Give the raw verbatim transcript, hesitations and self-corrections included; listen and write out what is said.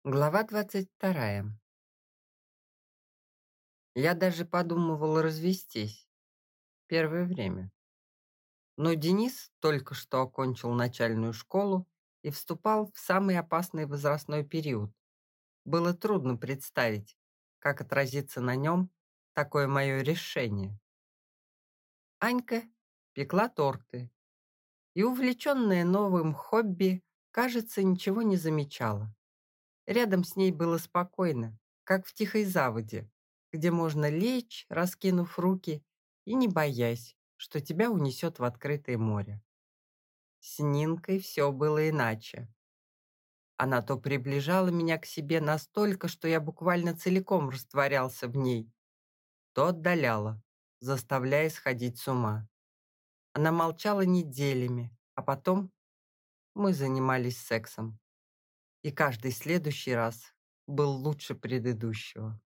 Глава двадцать вторая. Я даже подумывал развестись. Первое время. Но Денис только что окончил начальную школу и вступал в самый опасный возрастной период. Было трудно представить, как отразится на нем такое мое решение. Анька пекла торты и, увлеченная новым хобби, кажется, ничего не замечала. Рядом с ней было спокойно, как в тихой заводе, где можно лечь, раскинув руки, и не боясь, что тебя унесет в открытое море. С Нинкой все было иначе. Она то приближала меня к себе настолько, что я буквально целиком растворялся в ней, то отдаляла, заставляя сходить с ума. Она молчала неделями, а потом мы занимались сексом. И каждый следующий раз был лучше предыдущего.